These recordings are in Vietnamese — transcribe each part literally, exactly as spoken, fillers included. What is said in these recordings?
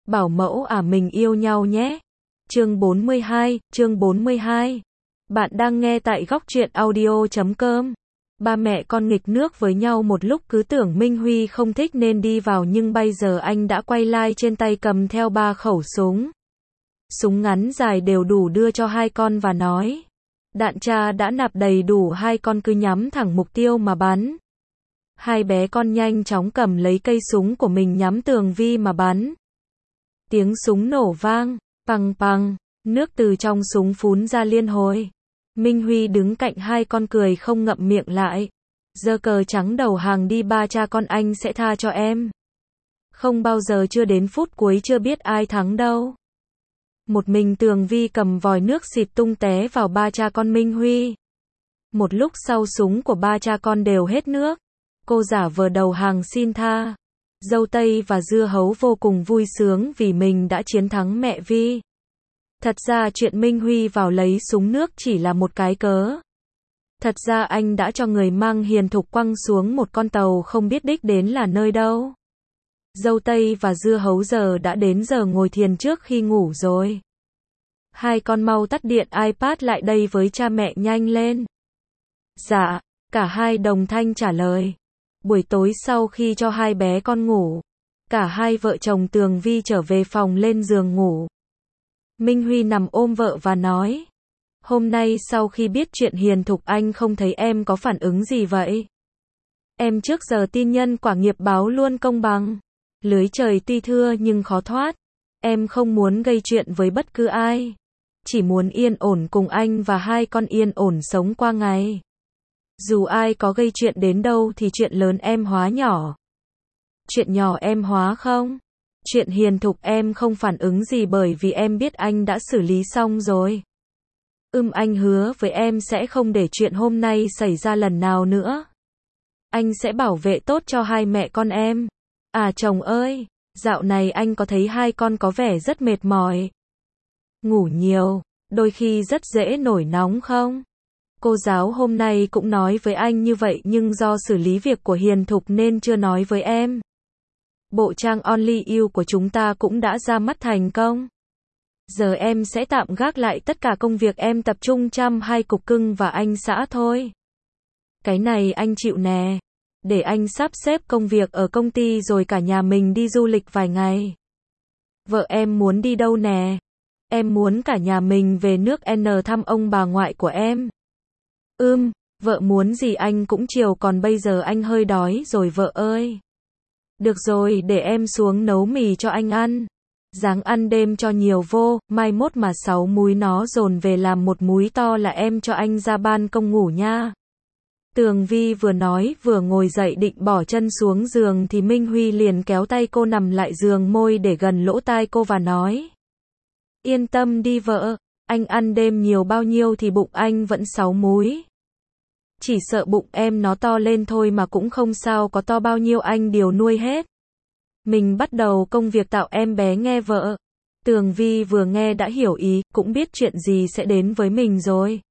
Bảo mẫu à mình yêu nhau nhé. Chương bốn mươi hai, chương bốn mươi hai. Bạn đang nghe tại góc truyện audio chấm com. Ba mẹ con nghịch nước với nhau một lúc cứ tưởng Minh Huy không thích nên đi vào nhưng bây giờ anh đã quay lại trên tay cầm theo ba khẩu súng. Súng ngắn dài đều đủ đưa cho hai con và nói. Đạn cha đã nạp đầy đủ, hai con cứ nhắm thẳng mục tiêu mà bắn. Hai bé con nhanh chóng cầm lấy cây súng của mình nhắm Tường Vi mà bắn. Tiếng súng nổ vang, pằng pằng, nước từ trong súng phún ra liên hồi. Minh Huy đứng cạnh hai con cười không ngậm miệng lại. Giơ cờ trắng đầu hàng đi, ba cha con anh sẽ tha cho em. Không bao giờ, chưa đến phút cuối chưa biết ai thắng đâu. Một mình Tường Vi cầm vòi nước xịt tung té vào ba cha con Minh Huy. Một lúc sau súng của ba cha con đều hết nước. Cô giả vờ đầu hàng xin tha. Dâu tây và dưa hấu vô cùng vui sướng vì mình đã chiến thắng mẹ Vi. Thật ra chuyện Minh Huy vào lấy súng nước chỉ là một cái cớ. Thật ra anh đã cho người mang Hiền Thục quăng xuống một con tàu không biết đích đến là nơi đâu. Dâu tây và dưa hấu giờ đã đến giờ ngồi thiền trước khi ngủ rồi. Hai con mau tắt điện iPad lại đây với cha mẹ nhanh lên. Dạ, cả hai đồng thanh trả lời. Buổi tối sau khi cho hai bé con ngủ, cả hai vợ chồng Tường Vi trở về phòng lên giường ngủ. Minh Huy nằm ôm vợ và nói. Hôm nay sau khi biết chuyện Hiền Thục anh không thấy em có phản ứng gì vậy? Em trước giờ tin nhân quả nghiệp báo luôn công bằng. Lưới trời tuy thưa nhưng khó thoát. Em không muốn gây chuyện với bất cứ ai. Chỉ muốn yên ổn cùng anh và hai con yên ổn sống qua ngày. Dù ai có gây chuyện đến đâu thì chuyện lớn em hóa nhỏ. Chuyện nhỏ em hóa không? Chuyện Hiền Thục em không phản ứng gì bởi vì em biết anh đã xử lý xong rồi. Ừm, anh hứa với em sẽ không để chuyện hôm nay xảy ra lần nào nữa. Anh sẽ bảo vệ tốt cho hai mẹ con em. À chồng ơi, dạo này anh có thấy hai con có vẻ rất mệt mỏi. Ngủ nhiều, đôi khi rất dễ nổi nóng không? Cô giáo hôm nay cũng nói với anh như vậy nhưng do xử lý việc của Hiền Thục nên chưa nói với em. Bộ trang Only You của chúng ta cũng đã ra mắt thành công. Giờ em sẽ tạm gác lại tất cả công việc, em tập trung chăm hai cục cưng và anh xã thôi. Cái này anh chịu nè. Để anh sắp xếp công việc ở công ty rồi cả nhà mình đi du lịch vài ngày. Vợ em muốn đi đâu nè? Em muốn cả nhà mình về nước N thăm ông bà ngoại của em. Ưm, vợ muốn gì anh cũng chiều, còn bây giờ anh hơi đói rồi vợ ơi. Được rồi, để em xuống nấu mì cho anh ăn. Ráng ăn đêm cho nhiều vô, mai mốt mà sáu múi nó dồn về làm một múi to là em cho anh ra ban công ngủ nha. Tường Vi vừa nói vừa ngồi dậy định bỏ chân xuống giường thì Minh Huy liền kéo tay cô nằm lại giường, môi để gần lỗ tai cô và nói. Yên tâm đi vợ, anh ăn đêm nhiều bao nhiêu thì bụng anh vẫn sáu múi. Chỉ sợ bụng em nó to lên thôi mà cũng không sao, có to bao nhiêu anh đều nuôi hết. Mình bắt đầu công việc tạo em bé nghe vợ. Tường Vi vừa nghe đã hiểu ý, cũng biết chuyện gì sẽ đến với mình rồi.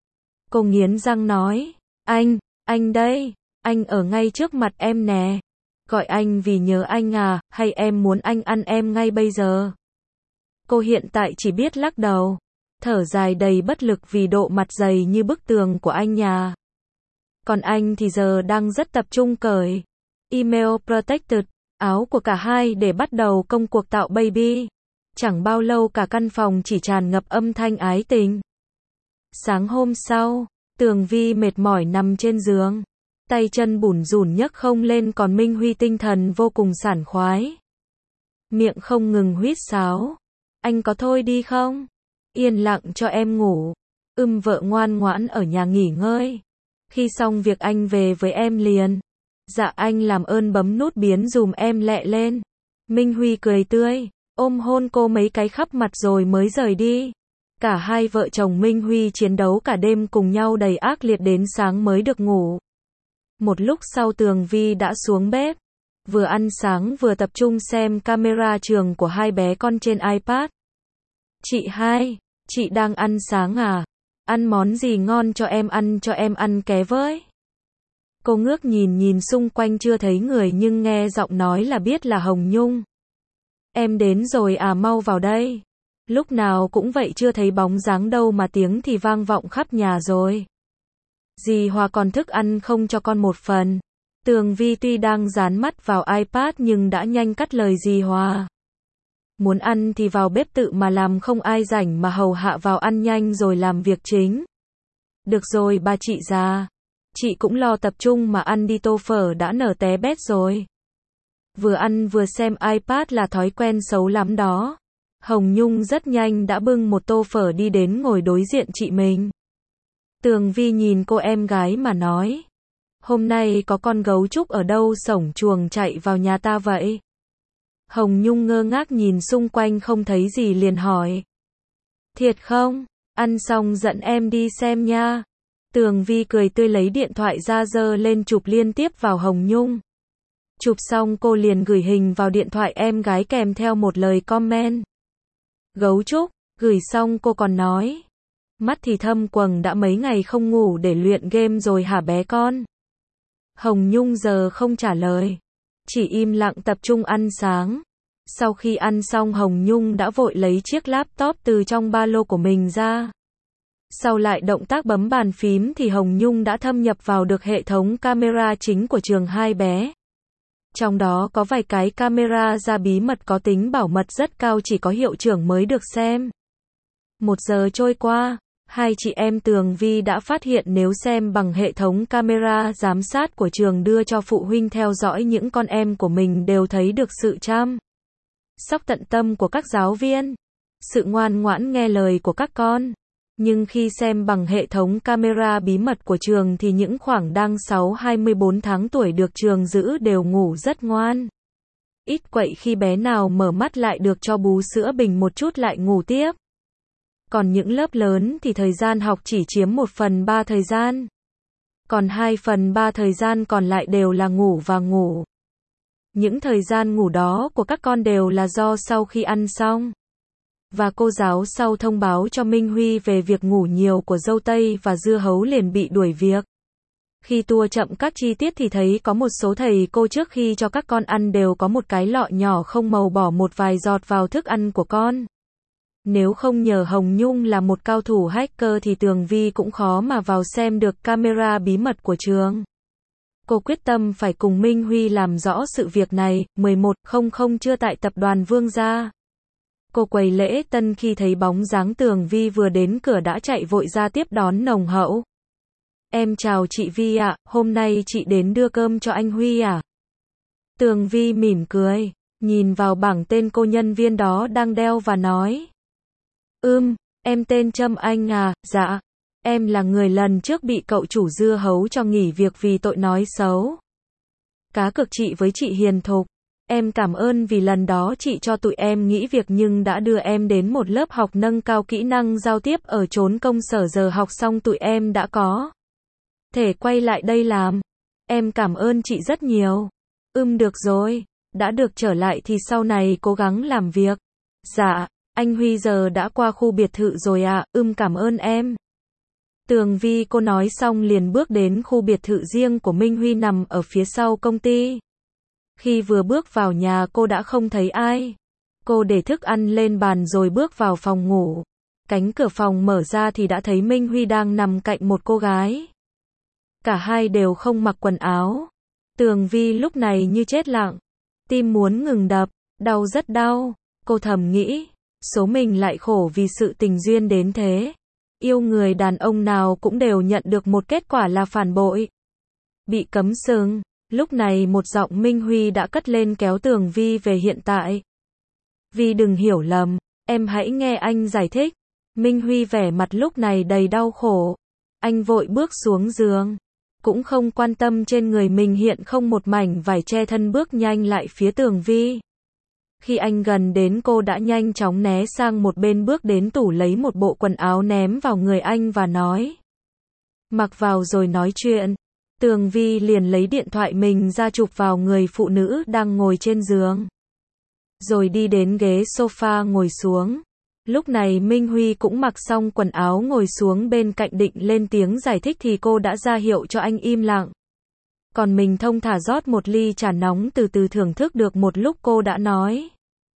Cô nghiến răng nói, anh, anh đây, anh ở ngay trước mặt em nè. Gọi anh vì nhớ anh à, hay em muốn anh ăn em ngay bây giờ? Cô hiện tại chỉ biết lắc đầu, thở dài đầy bất lực vì độ mặt dày như bức tường của anh nhà. Còn anh thì giờ đang rất tập trung cởi Email Protected, áo của cả hai để bắt đầu công cuộc tạo baby. Chẳng bao lâu cả căn phòng chỉ tràn ngập âm thanh ái tình. Sáng hôm sau, Tường Vi mệt mỏi nằm trên giường. Tay chân bủn rủn nhấc không lên, còn Minh Huy tinh thần vô cùng sảng khoái. Miệng không ngừng huýt sáo. Anh có thôi đi không? Yên lặng cho em ngủ. Ưm, vợ ngoan ngoãn ở nhà nghỉ ngơi. Khi xong việc anh về với em liền. Dạ anh làm ơn bấm nút biến dùm em lẹ lên. Minh Huy cười tươi, ôm hôn cô mấy cái khắp mặt rồi mới rời đi. Cả hai vợ chồng Minh Huy chiến đấu cả đêm cùng nhau đầy ác liệt đến sáng mới được ngủ. Một lúc sau Tường Vi đã xuống bếp. Vừa ăn sáng vừa tập trung xem camera trường của hai bé con trên iPad. Chị hai, chị đang ăn sáng à? Ăn món gì ngon cho em ăn, cho em ăn ké với. Cô ngước nhìn nhìn xung quanh chưa thấy người nhưng nghe giọng nói là biết là Hồng Nhung. Em đến rồi à, mau vào đây. Lúc nào cũng vậy, chưa thấy bóng dáng đâu mà tiếng thì vang vọng khắp nhà rồi. Dì Hòa còn thức ăn không cho con một phần. Tường Vi tuy đang dán mắt vào iPad nhưng đã nhanh cắt lời dì Hòa. Muốn ăn thì vào bếp tự mà làm, không ai rảnh mà hầu hạ, vào ăn nhanh rồi làm việc chính. Được rồi bà chị già. Chị cũng lo tập trung mà ăn đi, tô phở đã nở té bét rồi. Vừa ăn vừa xem iPad là thói quen xấu lắm đó. Hồng Nhung rất nhanh đã bưng một tô phở đi đến ngồi đối diện chị mình. Tường Vi nhìn cô em gái mà nói. Hôm nay có con gấu trúc ở đâu sổng chuồng chạy vào nhà ta vậy? Hồng Nhung ngơ ngác nhìn xung quanh không thấy gì liền hỏi. Thiệt không? Ăn xong dẫn em đi xem nha. Tường Vi cười tươi lấy điện thoại ra giơ lên chụp liên tiếp vào Hồng Nhung. Chụp xong cô liền gửi hình vào điện thoại em gái kèm theo một lời comment. Gấu trúc, gửi xong cô còn nói. Mắt thì thâm quầng, đã mấy ngày không ngủ để luyện game rồi hả bé con? Hồng Nhung giờ không trả lời. Chỉ im lặng tập trung ăn sáng. Sau khi ăn xong Hồng Nhung đã vội lấy chiếc laptop từ trong ba lô của mình ra. Sau lại động tác bấm bàn phím thì Hồng Nhung đã thâm nhập vào được hệ thống camera chính của trường hai bé. Trong đó có vài cái camera ra bí mật có tính bảo mật rất cao, chỉ có hiệu trưởng mới được xem. Một giờ trôi qua, hai chị em Tường Vi đã phát hiện nếu xem bằng hệ thống camera giám sát của trường đưa cho phụ huynh theo dõi những con em của mình đều thấy được sự chăm sóc tận tâm của các giáo viên, sự ngoan ngoãn nghe lời của các con. Nhưng khi xem bằng hệ thống camera bí mật của trường thì những khoảng đang sáu hai mươi bốn tháng tuổi được trường giữ đều ngủ rất ngoan. Ít quậy khi bé nào mở mắt lại được cho bú sữa bình một chút lại ngủ tiếp. Còn những lớp lớn thì thời gian học chỉ chiếm một phần ba thời gian. Còn hai phần ba thời gian còn lại đều là ngủ và ngủ. Những thời gian ngủ đó của các con đều là do sau khi ăn xong. Và cô giáo sau thông báo cho Minh Huy về việc ngủ nhiều của dâu tây và dưa hấu liền bị đuổi việc. Khi tua chậm các chi tiết thì thấy có một số thầy cô trước khi cho các con ăn đều có một cái lọ nhỏ không màu bỏ một vài giọt vào thức ăn của con. Nếu không nhờ Hồng Nhung là một cao thủ hacker thì Tường Vi cũng khó mà vào xem được camera bí mật của trường. Cô quyết tâm phải cùng Minh Huy làm rõ sự việc này. mười một không không trưa tại tập đoàn Vương gia. Cô quầy lễ tân khi thấy bóng dáng Tường Vi vừa đến cửa đã chạy vội ra tiếp đón nồng hậu. Em chào chị Vi ạ, hôm nay chị đến đưa cơm cho anh Huy à? Tường Vi mỉm cười, nhìn vào bảng tên cô nhân viên đó đang đeo và nói. Ừm, em tên Trâm Anh à, dạ. Em là người lần trước bị cậu chủ dưa hấu cho nghỉ việc vì tội nói xấu. Cá cược chị với chị hiền thục. Em cảm ơn vì lần đó chị cho tụi em nghỉ việc nhưng đã đưa em đến một lớp học nâng cao kỹ năng giao tiếp ở chốn công sở, giờ học xong tụi em đã có thể quay lại đây làm. Em cảm ơn chị rất nhiều. Ừm được rồi, đã được trở lại thì sau này cố gắng làm việc. Dạ, anh Huy giờ đã qua khu biệt thự rồi ạ, à, ừm cảm ơn em. Tường Vi cô nói xong liền bước đến khu biệt thự riêng của Minh Huy nằm ở phía sau công ty. Khi vừa bước vào nhà cô đã không thấy ai. Cô để thức ăn lên bàn rồi bước vào phòng ngủ. Cánh cửa phòng mở ra thì đã thấy Minh Huy đang nằm cạnh một cô gái. Cả hai đều không mặc quần áo. Tường Vi lúc này như chết lặng. Tim muốn ngừng đập, đau rất đau. Cô thầm nghĩ, số mình lại khổ vì sự tình duyên đến thế. Yêu người đàn ông nào cũng đều nhận được một kết quả là phản bội. Bị cấm sừng. Lúc này một giọng Minh Huy đã cất lên kéo Tường Vi về hiện tại. Vi đừng hiểu lầm, em hãy nghe anh giải thích. Minh Huy vẻ mặt lúc này đầy đau khổ. Anh vội bước xuống giường. Cũng không quan tâm trên người mình hiện không một mảnh vải che thân, bước nhanh lại phía Tường Vi. Khi anh gần đến cô đã nhanh chóng né sang một bên, bước đến tủ lấy một bộ quần áo ném vào người anh và nói. Mặc vào rồi nói chuyện. Tường Vi liền lấy điện thoại mình ra chụp vào người phụ nữ đang ngồi trên giường. Rồi đi đến ghế sofa ngồi xuống. Lúc này Minh Huy cũng mặc xong quần áo ngồi xuống bên cạnh định lên tiếng giải thích thì cô đã ra hiệu cho anh im lặng. Còn mình thong thả rót một ly trà nóng từ từ thưởng thức được một lúc cô đã nói.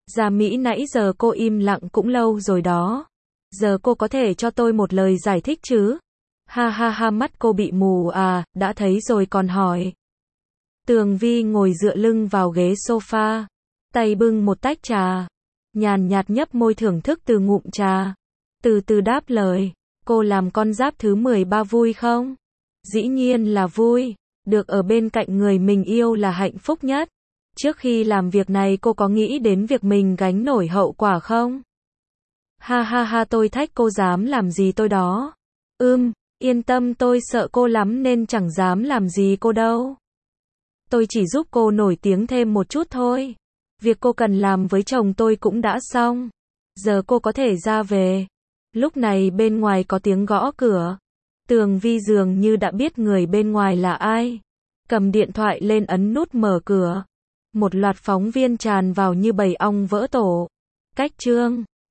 Ra Mỹ nãy giờ cô im lặng cũng lâu rồi đó. Giờ cô có thể cho tôi một lời giải thích chứ? Ha ha ha, mắt cô bị mù à, đã thấy rồi còn hỏi. Tường Vi ngồi dựa lưng vào ghế sofa, tay bưng một tách trà, nhàn nhạt nhấp môi thưởng thức từ ngụm trà, từ từ đáp lời, cô làm con giáp thứ mười ba vui không? Dĩ nhiên là vui, được ở bên cạnh người mình yêu là hạnh phúc nhất. Trước khi làm việc này cô có nghĩ đến việc mình gánh nổi hậu quả không? Ha ha ha, tôi thách cô dám làm gì tôi đó. Ưm, yên tâm, tôi sợ cô lắm nên chẳng dám làm gì cô đâu. Tôi chỉ giúp cô nổi tiếng thêm một chút thôi. Việc cô cần làm với chồng tôi cũng đã xong. Giờ cô có thể ra về. Lúc này bên ngoài có tiếng gõ cửa. Tường Vi dường như đã biết người bên ngoài là ai. Cầm điện thoại lên ấn nút mở cửa. Một loạt phóng viên tràn vào như bầy ong vỡ tổ. Cách chương